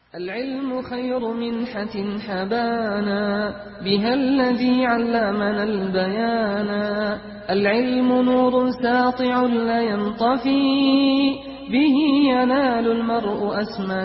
العلم خير منحة حبانا بها الذي علمنا البيانا. العلم نور ساطع لا ينطفي به ينال المرء أسمى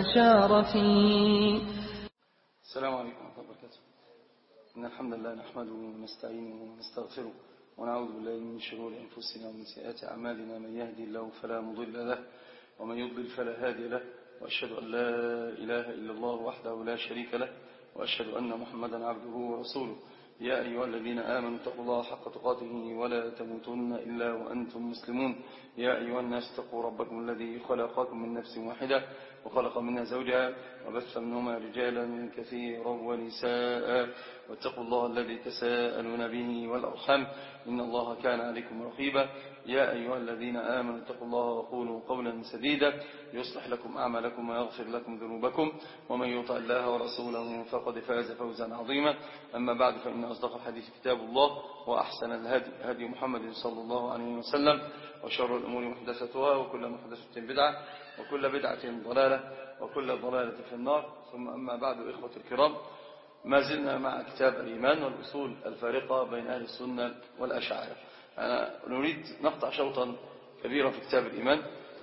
شارفي. السلام عليكم ورحمة الله وبركاته. إن الحمد لله نحمده ونستعينه ونستغفره ونعوذ بالله من شرور أنفسنا ومن سيئات أعمالنا. من يهدي الله فلا مضل له ومن يضلل فلا هادي له، وأشهد أن لا إله إلا الله وحده لا شريك له، وأشهد أن محمدا عبده ورسوله. يا أيها الذين آمنوا اتقوا الله حق تقاته ولا تموتن إلا وأنتم مسلمون. يا أيها الناس اتقوا ربكم الذي خلقكم من نفس واحدة وخلق منها زوجها وبث منهما رجالا كثيرا ونساء، واتقوا الله الذي تساءلون به والأرحام إن الله كان عليكم رقيبا. يا أيها الذين آمنوا اتقوا الله وقولوا قولا سديدا يصلح لكم أعمالكم ويغفر لكم ذنوبكم، ومن يطع الله ورسوله فقد فاز فوزا عظيما. أما بعد، فإن أصدق الحديث كتاب الله، وأحسن الهدي هدي محمد صلى الله عليه وسلم، وشر الأمور محدثتها، وكل محدثة بدعة، وكل بدعة ضلالة، وكل ضلالة في النار. ثم أما بعد، إخوة الكرام، ما زلنا مع كتاب الإيمان والأصول الفارقة بين أهل السنة والأشاعرة. أنا نريد نقطع شوطا كبيرا في كتاب الإيمان.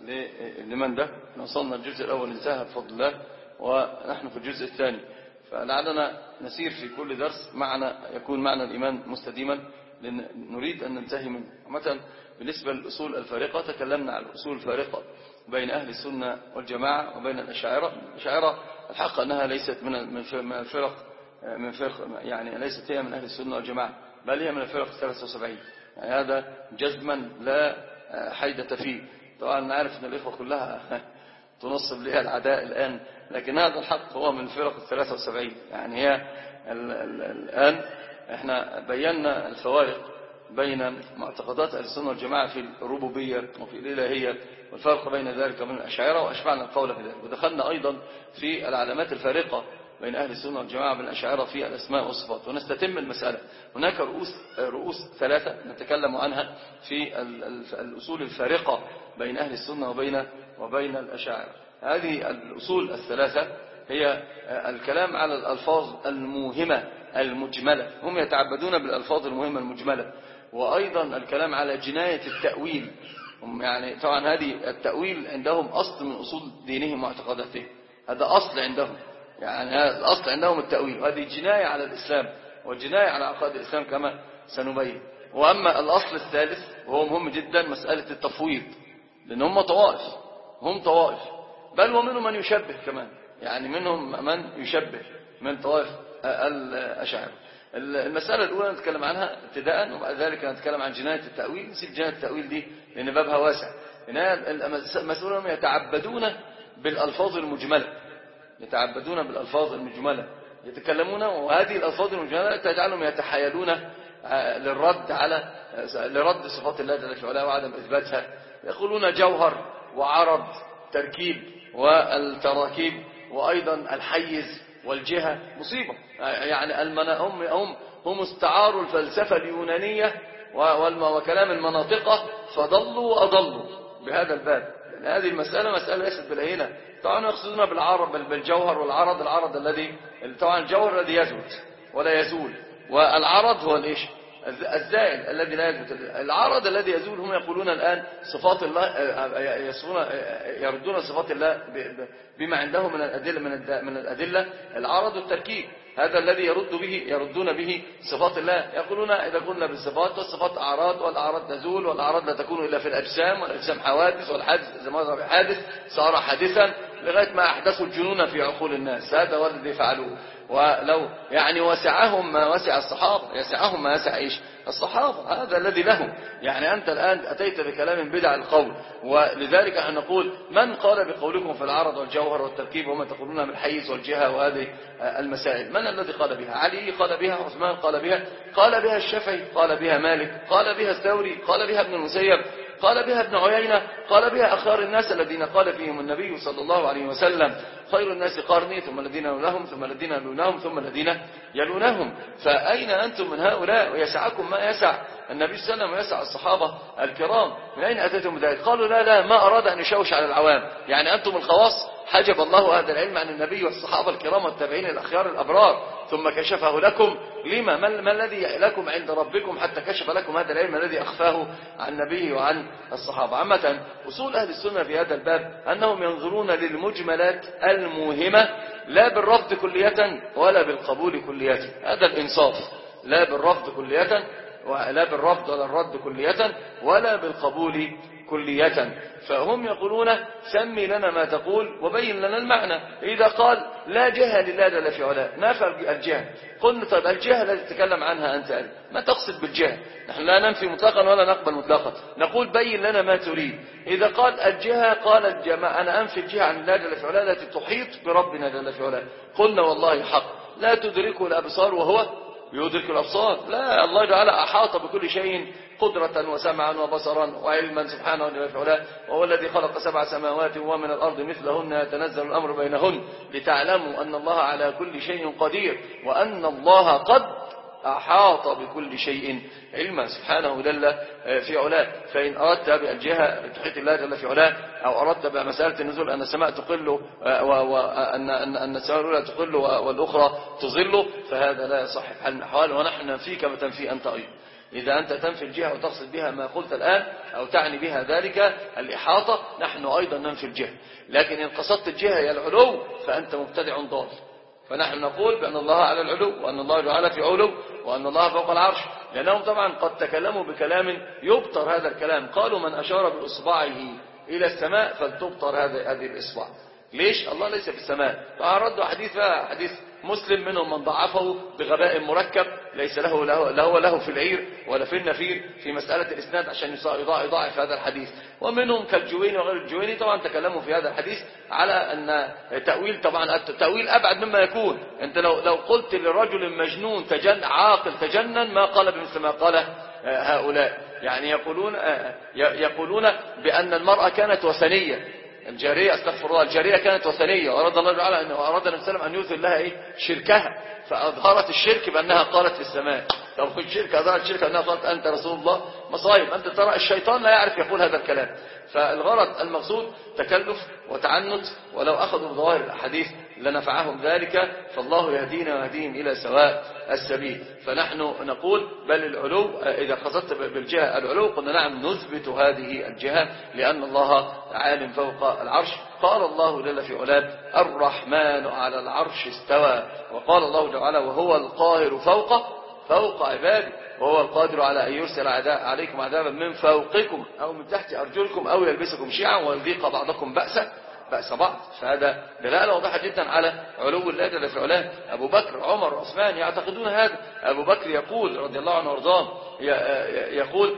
لمن ده؟ وصلنا الجزء الأول انتهى بفضل الله، ونحن في الجزء الثاني، فلعلنا نسير في كل درس يكون معنى الإيمان مستديما، لأن نريد أن ننتهي منه. مثلا بالنسبة للأصول الفارقة، تكلمنا عن الأصول الفارقة بين أهل السنة والجماعة وبين الأشاعرة. الأشاعرة الحق أنها ليست من الفرق، يعني ليست هي من أهل السنة والجماعة، بل هي من الفرق 73. يعني هذا جزما لا حيدة فيه. طبعا نعرف أن الإخوة كلها تنصب لها العداء الآن، لكن هذا الحق هو من الفرق 73. يعني هي الآن احنا بينا الفوارق بين معتقدات أهل السنة والجماعة في الربوبية وفي الإلهية، والفرق بين ذلك وبين الأشاعرة، وأشبعنا القول في ذلك. ودخلنا أيضا في العلامات الفارقة بين أهل السنة والجماعة وبين الأشاعرة في الأسماء والصفات، ونستتم المسألة. هناك رؤوس ثلاثة نتكلم عنها في الأصول الفارقة بين أهل السنة وبين الأشاعرة. هذه الأصول الثلاثة هي الكلام على الألفاظ الموهمة المجملة، هم يتعبدون بالألفاظ المهمة المجملة، وأيضا الكلام على جناية التأويل. يعني طبعا هذه التأويل عندهم أصل من أصول دينهم ومعتقداتهم، هذا أصل عندهم، يعني هذا الأصل عندهم التأويل، وهذه جناية على الإسلام وجناية على عقائد الإسلام كما سنبين. وأما الأصل الثالث وهو مهم جدا، مسألة التفويض، لأن هم طوائف، بل ومنهم من يشبه كمان، يعني منهم من يشبه من طوائف الأشاعرة. المسألة الأولى نتكلم عنها ابتداء، وبعد ذلك نتكلم عن جناية التأويل. نسيب جناية التأويل دي لأن بابها واسع. المسؤولون هم يتعبدون بالألفاظ المجملة، يتكلمون، وهذه الألفاظ المجملة تجعلهم يتحايلون لرد صفات الله جل وعلا وعدم إثباتها. يقولون جوهر وعرض تركيب والتراكيب، وأيضا الحيز والجهة مصيبة. يعني هم استعاروا الفلسفة اليونانية وكلام المناطقة فضلوا وأضلوا بهذا الباب. يعني هذه مسألة ليست بالهينة. طبعا يقصدون بالجوهر والعرض. العرض الذي طبعا الجوهر الذي يثبت ولا يزول، والعرض هو الايش؟ الزائل الذي لا يثبت. العرض الذي يزول هم يقولون الآن صفات الله، يردون صفات الله بما عندهم من الأدلة. العرض التركيب، هذا الذي يردون به صفات الله. يقولون إذا قلنا بالصفات، والصفات أعراض، والأعراض تزول، والأعراض لا تكون إلا في الأجسام، والأجسام حوادث، والحادث إذا مر بحادث صار حادثا، لغاية ما أحدثوا الجنون في عقول الناس. هذا هو الذي فعلوه. ولو يعني وسعهم ما وسع الصحابة، يسعهم ما يسع إيش؟ الصحابة. هذا الذي لهم. يعني أنت الآن أتيت بكلام بدع القول، ولذلك أن نقول من قال بقولكم في العرض والجوهر والتركيب وما تقولون بالحيز والجهة وهذه المسائل؟ من الذي قال بها؟ علي قال بها، عثمان قال بها الشافعي، قال بها مالك، قال بها الثوري، قال بها ابن المسيب، قال بها ابن عيينة، قال بها أخيار الناس الذين قال فيهم النبي صلى الله عليه وسلم خير الناس قرني، ثم الذين يلونهم، ثم الذين يلونهم، ثم الذين يلونهم. فأين أنتم من هؤلاء؟ ويسعكم ما يسع النبي صلى الله عليه وسلم ويسع الصحابة الكرام. من أين أتيتم بذلك؟ قالوا لا ما أراد أن يشوش على العوام. يعني أنتم الخواص حجب الله هذا العلم عن النبي والصحابة الكرام والتابعين الأخيار الأبرار ثم كشفه لكم. لما ما الذي لكم عند ربكم حتى كشف لكم هذا العلم الذي أخفاه عن النبي وعن الصحابة؟ عامة أصول أهل السنة في هذا الباب أنهم ينظرون للمجملات الموهمة لا بالرفض كلية ولا بالقبول كلية. هذا الإنصاف، لا بالرفض كلية ولا بالرفض ولا الرد كلية ولا بالقبول كلية. فهم يقولون سمي لنا ما تقول وبين لنا المعنى. إذا قال لا جهة لله جل في علاه نفى الجهة، قلنا طيب الجهة التي تتكلم عنها أنت ما تقصد بالجهة؟ نحن لا ننفي مطلقا ولا نقبل مطلقا، نقول بين لنا ما تريد. إذا قال الجهة قال الجماعة أنا أنفي الجهة عن الله جل في علاه التي تحيط بربنا جل في علاه، قلنا والله حق لا تدركه الأبصار وهو يدرك الأبصار. لا، الله تعالى أحاط بكل شيء قدرة وسمعا وبصرا وعلما سبحانه وتعالى، وهو الذي خلق 7 سماوات ومن الأرض مثلهن يتنزل الأمر بينهن لتعلموا أن الله على كل شيء قدير وأن الله قد أحاط بكل شيء علما سبحانه جل في علاه. فإن أردت بالجهة تحيط الله جل في علاه أو أردت بمسألة النزول أن السماء تقل وأن السماء الأولى تقل والأخرى تظل، فهذا لا يصح في حال من الأحوال، ونحن ننفيك كما تنفي أنت أيضا. إذا أنت تنفي الجهة وتقصد بها ما قلت الآن أو تعني بها ذلك الإحاطة، نحن أيضا ننفي الجهة. لكن إن قصدت الجهة هي العلو فأنت مبتدع ضال. فنحن نقول بأن الله على العلو وأن الله تعالى في علو وأن الله فوق العرش، لأنهم طبعا قد تكلموا بكلام يبطر هذا الكلام. قالوا من أشار بإصبعه إلى السماء فلتبطر هذه الإصبع. ليش؟ الله ليس في السماء. فردوا حديث مسلم منهم من ضعفه بغباء مركب ليس له في العير ولا في النفير في مسألة الإسناد عشان يضاعف هذا الحديث. ومنهم كالجويني وغير الجويني طبعا تكلموا في هذا الحديث على أن تأويل، طبعا التأويل أبعد مما يكون. أنت لو قلت لرجل مجنون عاقل تجنن ما قال بمثل ما قال هؤلاء. يعني يقولون بأن المرأة كانت وثنية، الجارية استغفر الله، الجارية كانت وثنية وأراد الله تعالى أراد النبي صلى الله عليه وسلم أن يثل لها شركها، فأظهرت الشرك بأنها قالت في السماء. طب الشرك أظهرت الشرك أنها قالت أنت رسول الله، مصايب. أنت ترى الشيطان لا يعرف يقول هذا الكلام. فالغرض المقصود تكلف وتعنت، ولو أخذوا بظواهر الأحاديث لنفعهم ذلك، فالله يهدينا ويهديهم إلى سواء السبيل. فنحن نقول بل العلو، إذا قصدت بالجهة العلو قلنا نعم نثبت هذه الجهة لأن الله عالم فوق العرش. قال الله جل في علاه الرحمن على العرش استوى، وقال الله تعالى وهو القاهر فوق عباده، وهو القادر على أن يرسل عليكم عذابا من فوقكم أو من تحت أرجلكم أو يلبسكم شيعا ويذيق بعضكم بأس بعض. فهذا دلالة واضحة جدا على علو الله جل في علاه. أبو بكر عمر عثمان يعتقدون هذا. أبو بكر يقول رضي الله عنه وارضاه، يقول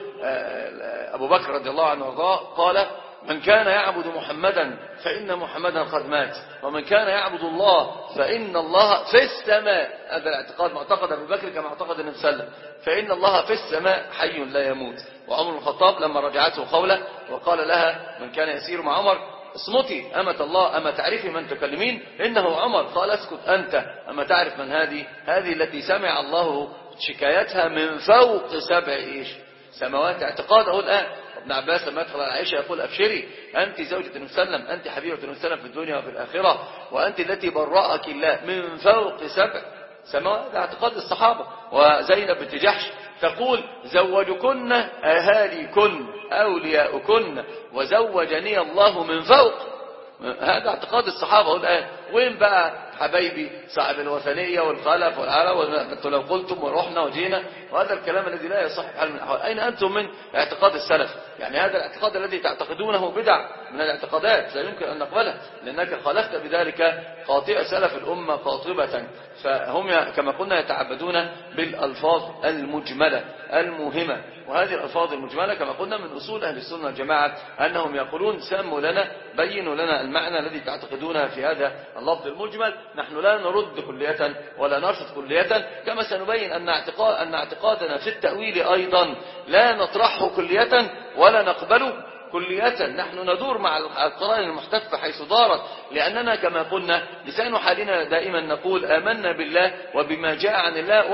أبو بكر رضي الله عنه وارضاه قال من كان يعبد محمدا فإن محمدا قد مات، ومن كان يعبد الله فإن الله في السماء. هذا الاعتقاد معتقد أبو بكر كما اعتقد النبي صلى الله عليه وسلم، فإن الله في السماء حي لا يموت. وعمر بن الخطاب لما رجعته خولة وقال لها من كان يسير مع عمر اصمتي أمة الله أما تعرفي من تكلمين إنه عمر. قال اسكت أنت أما تعرف من هذه التي سمع الله شكايتها من فوق 7 سماوات. اعتقاده الآن. ابن عباس لما يدخل على عائشة يقول أبشري أنت زوجة النبي صلى الله عليه وسلم، أنت حبيبة النبي صلى الله عليه وسلم في الدنيا وفي الآخرة، وأنت التي برأك الله من فوق 7 سماوات. هذا اعتقاد الصحابة. وزينب بنت جحش تقول زوجكن أهاليكن أولياؤكن وزوجني الله من فوق. هذا اعتقاد الصحابة الآن. وين بقى حبايبي صاحب الوثنية والخلف والعلى لو قلتم ورحنا وجينا، وهذا الكلام الذي لا يصح حال من الأحوال. أين أنتم من اعتقاد السلف؟ يعني هذا الاعتقاد الذي تعتقدونه بدع من الاعتقادات لا يمكن أن نقبله، لأنك خالفت بذلك قاطئ سلف الأمة قاطبة. فهم كما قلنا يتعبدون بالألفاظ المجملة المهمة، وهذه الألفاظ المجملة كما قلنا من أصول أهل السنة والجماعة أنهم يقولون سموا لنا بينوا لنا المعنى الذي تعتقدونه في هذا اللفظ المجمل. نحن لا نرد كلية ولا نرفض كلية، كما سنبين أن اعتقادنا في التأويل أيضا لا نطرحه كلية ولا نقبله كلية. نحن ندور مع القرائن المحتفة حيث دارت، لأننا كما قلنا لسان حالنا دائما نقول آمنا بالله وبما جاء عن الله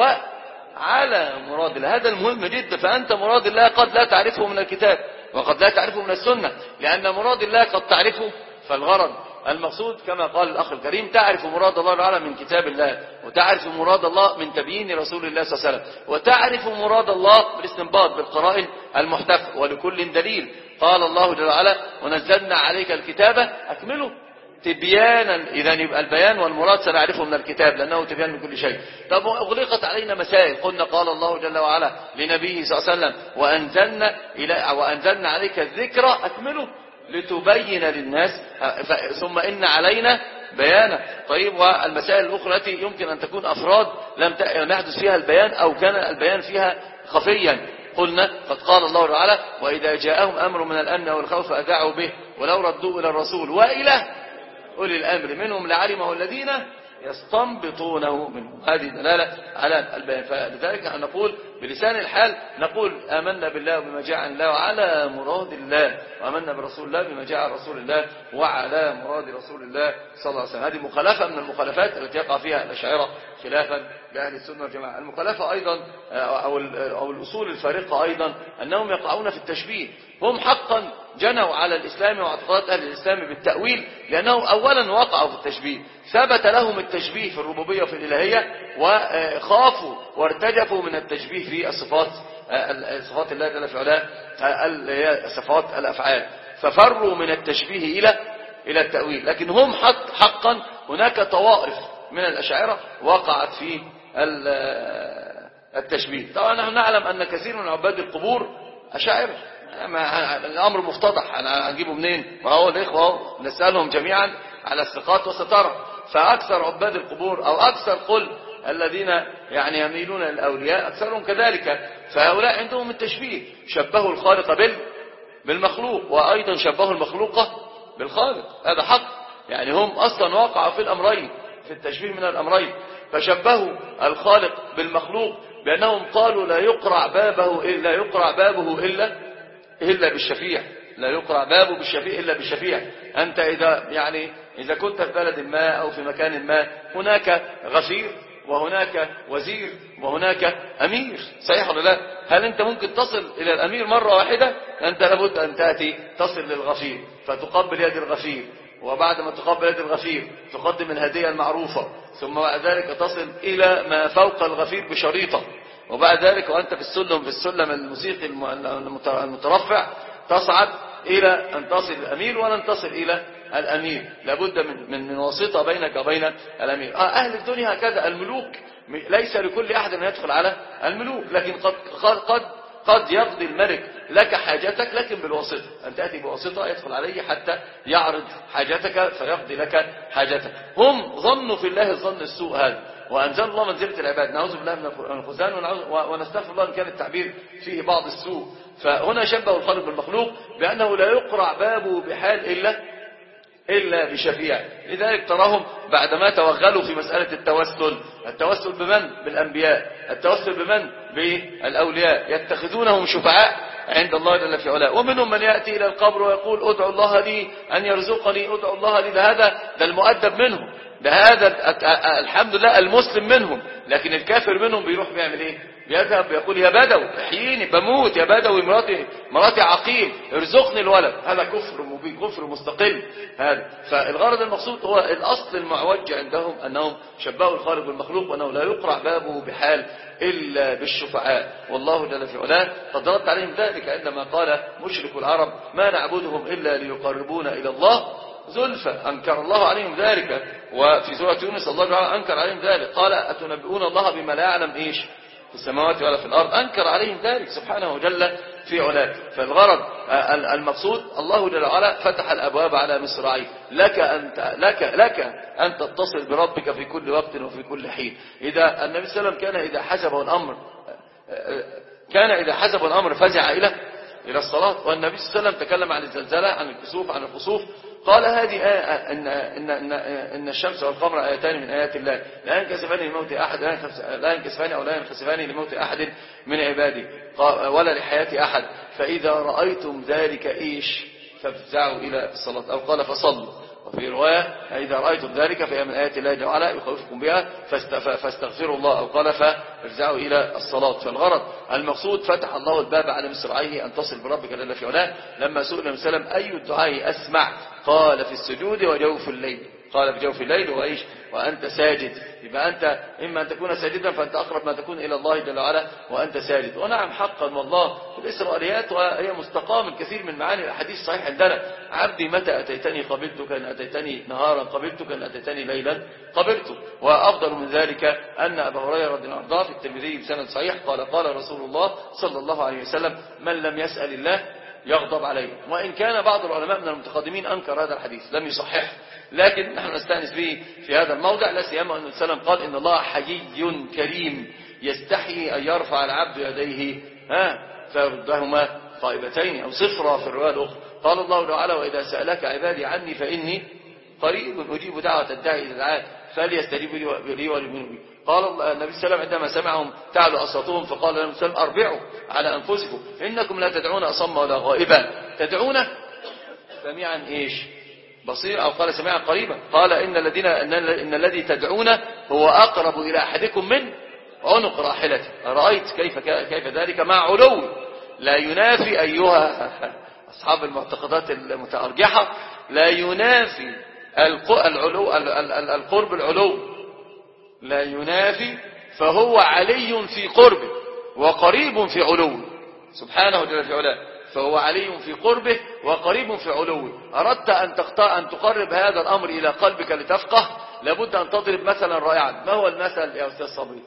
وعلى مراد الله. هذا المهم جدا. فأنت مراد الله قد لا تعرفه من الكتاب وقد لا تعرفه من السنة، لأن مراد الله قد تعرفه. فالغرض المقصود كما قال الأخ الكريم تعرف مراد الله تعالى من كتاب الله، وتعرف مراد الله من تبيين رسول الله صلى الله عليه وسلم، وتعرف مراد الله بالاستنباط بالقرائن المحتفة، ولكل دليل. قال الله جل وعلا ونزلنا عليك الكتاب أكمله تبيانا، إذا يبقى البيان والمراد سنعرفه من الكتاب لأنه تبيان من كل شيء. طب أغلقت علينا مسائل، قلنا قال الله جل وعلا لنبيه صلى الله عليه وسلم وأنزلنا عليك الذكر أكمله لتبين للناس ثم إن علينا بيانا. طيب والمسائل الأخرى التي يمكن أن تكون أفراد لم يحدث فيها البيان أو كان البيان فيها خفيا، قلنا قد قال الله تعالى وإذا جاءهم أمر من الأمن والخوف أذاعوا به ولو ردوا إلى الرسول وإلى أولي الأمر منهم لعلمه الذين يستنبطونه منهم. هذه دلالة على البيان. فلذلك نقول بلسان الحال نقول آمنا بالله وبما جاء عن الله وعلى مراد الله، وآمنا برسول الله بما جاء عن رسول الله وعلى مراد رسول الله صلى الله عليه وسلم. هذه مخالفة من المخالفات التي يقع فيها الأشاعرة خلافا لأهل السنة والجماعة. المخالفة أيضا أو الأصول الفارقة أيضا أنهم يقعون في التشبيه. هم حقا جنوا على الإسلام واعتقادات أهل الإسلام بالتأويل، لأنهم أولا وقعوا في التشبيه، ثبت لهم التشبيه في الربوبية وفي الإلهية، وخافوا وارتجفوا من التشبيه في صفات الله جل وعلا صفات الأفعال، ففروا من التشبيه إلى التأويل. لكن هم حقا هناك طوائف من الأشاعرة وقعت في التشبيه. طبعا نحن نعلم أن كثير من عباد القبور أشاعرة، الأمر مفتضح، أنا هنجيبه منين؟ وهو الإخوة نسألهم جميعا على الثقات وسترى. فأكثر عباد القبور أو أكثر قل الذين يعني يميلون للأولياء أكثرهم كذلك، فهؤلاء عندهم التشبيه، شبهوا الخالق بالمخلوق، وأيضا شبهوا المخلوق بالخالق. هذا حق، يعني هم أصلا وقعوا في الأمرين، في التشبيه من الأمرين. فشبهوا الخالق بالمخلوق بأنهم قالوا لا يقرع بابه إلا بالشفيع، لا يقرع بابه بالشفيع إلا بالشفيع. أنت إذا كنت في بلد ما أو في مكان ما، هناك غفير وهناك وزير وهناك أمير، صحيح ولا لا؟ هل أنت ممكن تصل إلى الأمير مرة واحدة؟ أنت لابد أن تأتي تصل للغفير فتقبل يد الغفير، وبعد ما تقبل يد الغفير تقدم الهدية المعروفة، ثم بعد ذلك تصل إلى ما فوق الغفير بشريطة، وبعد ذلك وأنت في السلم الموسيقي المترفع تصعد إلى أن تصل الأمير ولن تصل إلى الأمير. لابد من واسطة بينك وبين الأمير. أهل الدنيا هكذا، الملوك ليس لكل أحد أن يدخل على الملوك، لكن قد يقضي الملك لك حاجتك لكن بالواسطة، أن تأتي بواسطة يدخل عليه حتى يعرض حاجتك فيقضي لك حاجتك. هم ظنوا في الله الظن السوء هذا، وأنزل الله منزلة العباد، نعوذ بالله من الخزان ونستغفر الله إن كان التعبير فيه بعض السوء. فهنا شبه الخالق بالمخلوق بأنه لا يقرع بابه بحال إلا بشفيع. لذلك تراهم بعدما توغلوا في مسألة التوسل بمن؟ بالأنبياء، التوسل بمن؟ بالأولياء، يتخذونهم شفعاء عند الله جل في علاه. ومنهم من يأتي إلى القبر ويقول ادعوا الله لي أن يرزقني، ادعوا الله لي. ده المؤدب منهم، ده هذا الحمد لله المسلم منهم. لكن الكافر منهم بيروح بيعمل ايه؟ بيذهب بيقول يا بدوي احييني بموت، يا بدوي مراتي عقيم ارزقني الولد. هذا كفر مبين، كفر مستقل هذا. فالغرض المقصود هو الأصل المعوج عندهم أنهم شبهوا الخالق بالمخلوق، وأنه لا يقرع بابه بحال إلا بالشفعاء. والله جل في علاه قد رد عليهم ذلك عندما قال مشرك العرب ما نعبدهم إلا ليقربونا إلى الله زلفى، أنكر الله عليهم ذلك. وفي سورة يونس الله تعالى أنكر عليهم ذلك، قال أتنبئون الله بما لا يعلم إيش في السماوات ولا في الأرض، أنكر عليهم ذلك سبحانه جل في علاه. فالغرض المقصود الله جل وعلا فتح الأبواب على مصراعيه، لك أن تتصل بربك في كل وقت وفي كل حين. إذا النبي صلى الله عليه وسلم كان إذا حسبه الأمر فزع إلى الصلاة. والنبي صلى الله عليه وسلم تكلم عن الزلزلة، عن الكسوف، عن الخسوف، قال هذه إن الشمس والقمر آيتان من آيات الله لا ينكسفان لموت أحد، لا ينكسفان أو لا ينخسفان لموت أحد من عبادي ولا لحياة أحد، فإذا رأيتم ذلك إيش فافزعوا إلى الصلاة، أو قال فصلوا. وفي رواية إذا رأيتم ذلك فهي من آيات الله جل وعلا يخوفكم بها فاستغفروا الله، أو قال فارجعوا إلى الصلاة. فالغرض المقصود فتح الله الباب على مصراعيه أن تصل بربك جل في علاه. لما سئل النبي صلى الله عليه وسلم أي الدعاء أسمع قال في السجود وجوف الليل، قال في جوف الليل وإيش وأنت ساجد. يبقى أنت إما أن تكون ساجدا فأنت أقرب ما تكون إلى الله جل وعلا وأنت ساجد. ونعم حقا والله في الإسرائيليات وهي مستقاة من كثير من معاني الأحاديث صحيح عندنا: عبدي متى أتيتني قبلتك، إن أتيتني نهارا قبلتك، إن أتيتني ليلا قبلتك. وأفضل من ذلك أن أبا هريرة رضي الله عنه في الترمذي بسند صحيح قال رسول الله صلى الله عليه وسلم: من لم يسأل الله يغضب عليه. وإن كان بعض العلماء من المتقدمين أنكر هذا الحديث لم يصحح، لكن نحن نستأنس به في هذا الموضع، لا سيما أن السلام قال: إن الله حيي كريم يستحيي أن يرفع العبد يديه فيردهما خائبتين أو صفرا في الرواية الأخرى. قال الله تعالى: وإذا سألك عبادي عني فإني قريب أجيب دعوة الداعي إذا دعان فليستجيبوا لي وليؤمنوا بي. قال النبي صلى الله عليه وسلم عندما سمعهم تعلو أصواتهم فقال لهم صلى الله عليه وسلم: أربعوا على أنفسكم إنكم لا تدعون أصم ولا غائبا، تدعون سميعا إيش بصير، أو قال سميعا قريبا. قال إن الذي تدعون هو أقرب إلى أحدكم من عنق راحلته. رأيت كيف ذلك مع علو لا ينافي أيها أصحاب المعتقدات المتأرجحة، لا ينافي القرب العلو، لا ينافي، فهو علي في قربه وقريب في علوه سبحانه جل في علاه، فهو علي في قربه وقريب في علوه. أردت أن تقرب هذا الأمر إلى قلبك لتفقه، لابد أن تضرب مثلا رائعا. ما هو المثل يا أستاذ صبري؟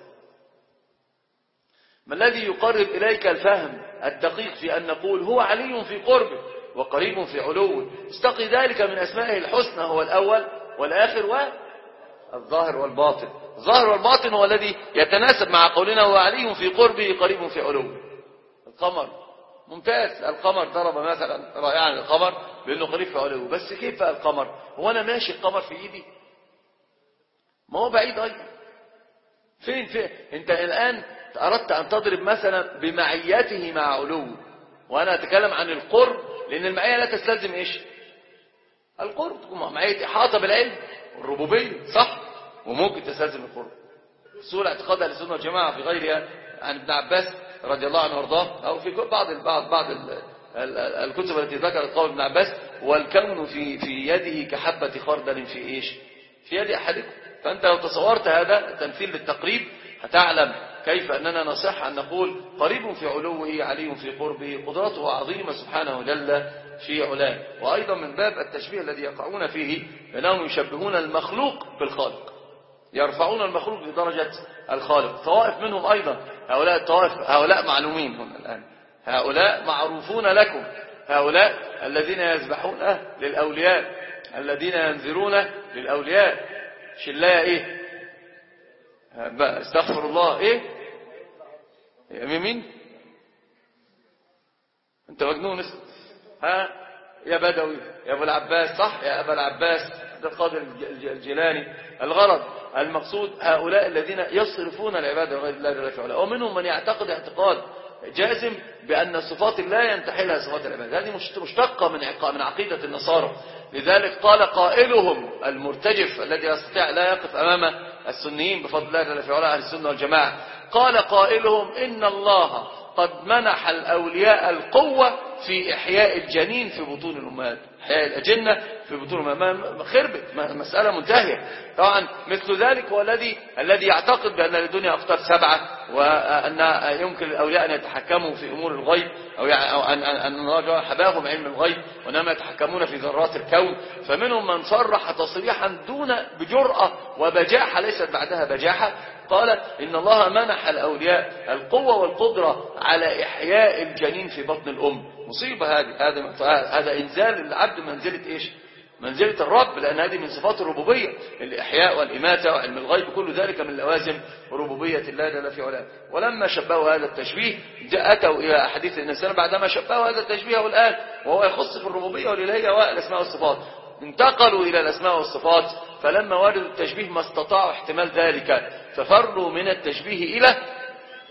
ما الذي يقرب إليك الفهم الدقيق في أن نقول هو علي في قربه وقريب في علوه؟ استقي ذلك من أسمائه الحسنى، هو الأول والآخر والظاهر والباطن. الظاهر والباطن هو الذي يتناسب مع قولنا هو علي في قربه قريب في علوه. القمر ممتاز، القمر ضرب مثلا رائعا القمر بأنه قريب في علوه، بس كيف القمر؟ هو أنا ماشي القمر في إيدي؟ ما هو بعيد أيضا. فين أنت الآن أردت أن تضرب مثلا بمعيته مع علوه، وأنا أتكلم عن القرب، لأن المعية لا تستلزم إيش؟ القرب، معية إحاطة بالعلم والربوبية، صح؟ وممكن تستلزم القرب. سورة اعتقاد أهل السنة والجماعة في غيرها عن ابن عباس رضي الله عنه وارضاه، أو في بعض الكتب التي ذكرت قول ابن عباس: والكون في يده كحبة خردل في إيش؟ في يد أحدكم. فأنت لو تصورت هذا التمثيل للتقريب هتعلم كيف أننا نصح أن نقول قريب في علوه علي في قربه، قدرته عظيمة سبحانه جل في علاه. وأيضا من باب التشبيه الذي يقعون فيه أنهم يشبهون المخلوق بالخالق، يرفعون المخلوق لدرجة الخالق. طوائف منهم أيضا، هؤلاء الطوائف هؤلاء معلومين هم الآن، هؤلاء معروفون لكم، هؤلاء الذين يذبحون للأولياء، الذين ينذرون للأولياء. شلاية إيه؟ استغفر الله إيه؟ يا مين؟ أنت مجنون يا بدوي يا أبو العباس، صح يا أبا العباس عبد القادر الجيلاني. الغرض المقصود هؤلاء الذين يصرفون العبادة لغير الله جل وعلا. ومنهم من يعتقد اعتقاد جازم بأن صفات الله ينتحلها صفات العبادة، هذه مشتقة من عقيدة النصارى. لذلك قال قائلهم المرتجف الذي يستطيع لا يقف أمام السنيين بفضل الله جل وعلا أهل السنة والجماعة، قال قائلهم: إن الله قد منح الأولياء القوة في إحياء الجنين في بطون الأمهات، إحياء الأجنة في بطون الأمهات. خربت مسألة منتهية. طبعا مثل ذلك هو الذي يعتقد بأن الدنيا أقطار 7، وأن يمكن الأولياء أن يتحكموا في أمور الغيب، أو أن الله حباهم علم الغيب، وأنما يتحكمون في ذرات الكون. فمنهم من صرح تصريحا بجرأة وبجاحة ليست بعدها بجاحة، قال: إن الله منح الأولياء القوة والقدرة على إحياء الجنين في بطن الأم. مصيبة هذا إنزال العبد منزلة إيش؟ منزلة الرب، لأن هذه من صفات الربوبية، الإحياء والإماتة وعلم الغيب، كل ذلك من لوازم ربوبية الله جل في علاه. ولما شبهوا هذا التشبيه أتوا إلى أحاديث النبي بعدما شبهوا هذا التشبيه والآن وهو يخص في الربوبية والإلهية والأسماء والصفات، انتقلوا إلى الأسماء والصفات، فلما وردوا التشبيه ما استطاعوا احتمال ذلك، ففروا من التشبيه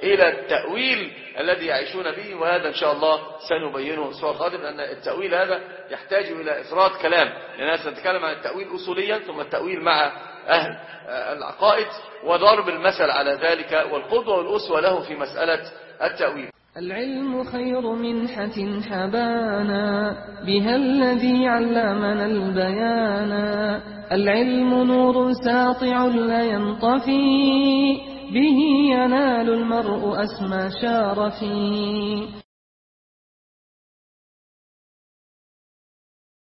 إلى التأويل الذي يعيشون به، وهذا إن شاء الله سنبينه الأسبوع القادم، لأن التأويل هذا يحتاج إلى إفراد كلام، لأننا سنتكلم عن التأويل أصوليا ثم التأويل مع أهل العقائد وضرب المثل على ذلك والقدوة والأسوة له في مسألة التأويل. العلم خير منحة حبانا بها الذي علمنا البيانا، العلم نور ساطع لا ينطفي به ينال المرء أسمى شارفي.